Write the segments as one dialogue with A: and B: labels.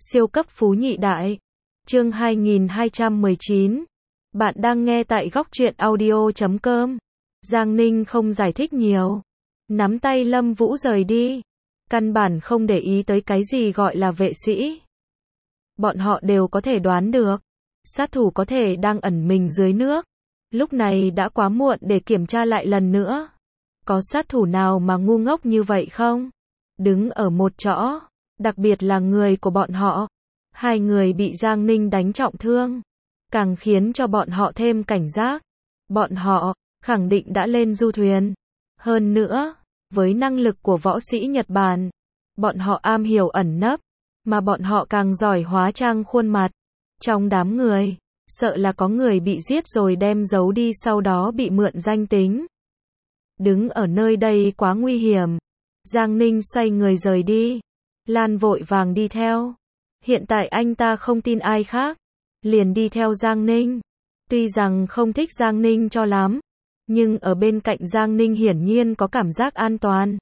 A: Siêu cấp phú nhị đại. Chương 2219. Bạn đang nghe tại góc truyện audio.com. Giang Ninh không giải thích nhiều. Nắm tay Lâm Vũ rời đi. Căn bản không để ý tới cái gì gọi là vệ sĩ. Bọn họ đều có thể đoán được. Sát thủ có thể đang ẩn mình dưới nước. Lúc này đã quá muộn để kiểm tra lại lần nữa. Có sát thủ nào mà ngu ngốc như vậy không? Đứng ở một chỗ, đặc biệt là người của bọn họ. Hai người bị Giang Ninh đánh trọng thương, càng khiến cho bọn họ thêm cảnh giác. Bọn họ khẳng định đã lên du thuyền. Hơn nữa, với năng lực của võ sĩ Nhật Bản, bọn họ am hiểu ẩn nấp, mà bọn họ càng giỏi hóa trang khuôn mặt. Trong đám người, sợ là có người bị giết rồi đem giấu đi sau đó bị mượn danh tính. Đứng ở nơi đây quá nguy hiểm. Giang Ninh xoay người rời đi. Lan vội vàng đi theo. Hiện tại anh ta không tin ai khác, liền đi theo Giang Ninh. Tuy rằng không thích Giang Ninh cho lắm, nhưng ở bên cạnh Giang Ninh hiển nhiên có cảm giác an toàn.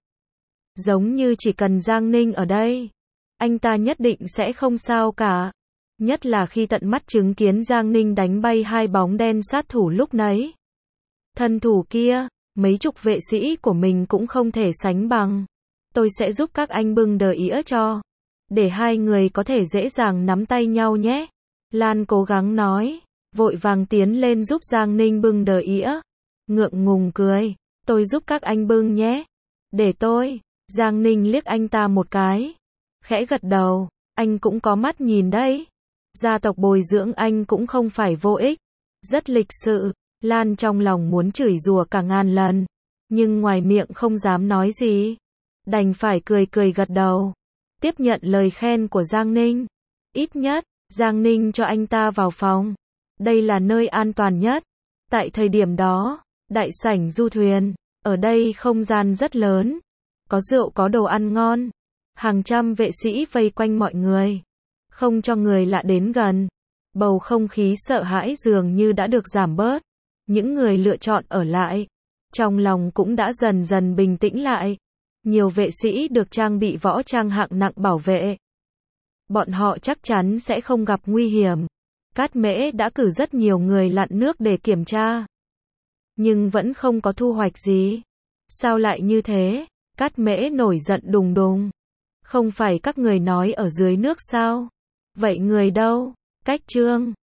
A: Giống như chỉ cần Giang Ninh ở đây, anh ta nhất định sẽ không sao cả. Nhất là khi tận mắt chứng kiến Giang Ninh đánh bay hai bóng đen sát thủ lúc nấy. Thân thủ kia, mấy chục vệ sĩ của mình cũng không thể sánh bằng. Tôi sẽ giúp các anh bưng đờ ĩa cho, để hai người có thể dễ dàng nắm tay nhau nhé. Lan cố gắng nói, vội vàng tiến lên giúp Giang Ninh bưng đờ ĩa. Ngượng ngùng cười, tôi giúp các anh bưng nhé. Để tôi. Giang Ninh liếc anh ta một cái, khẽ gật đầu, anh cũng có mắt nhìn đấy. Gia tộc bồi dưỡng anh cũng không phải vô ích, rất lịch sự. Lan trong lòng muốn chửi rủa cả ngàn lần, nhưng ngoài miệng không dám nói gì, đành phải cười cười gật đầu, tiếp nhận lời khen của Giang Ninh. Ít nhất, Giang Ninh cho anh ta vào phòng. Đây là nơi an toàn nhất. Tại thời điểm đó, đại sảnh du thuyền, ở đây không gian rất lớn, có rượu có đồ ăn ngon, hàng trăm vệ sĩ vây quanh mọi người, không cho người lạ đến gần. Bầu không khí sợ hãi dường như đã được giảm bớt. Những người lựa chọn ở lại, trong lòng cũng đã dần dần bình tĩnh lại. Nhiều vệ sĩ được trang bị võ trang hạng nặng bảo vệ. Bọn họ chắc chắn sẽ không gặp nguy hiểm. Cát Mễ đã cử rất nhiều người lặn nước để kiểm tra, nhưng vẫn không có thu hoạch gì. Sao lại như thế? Cát Mễ nổi giận đùng đùng. Không phải các người nói ở dưới nước sao? Vậy người đâu? Cách Trương,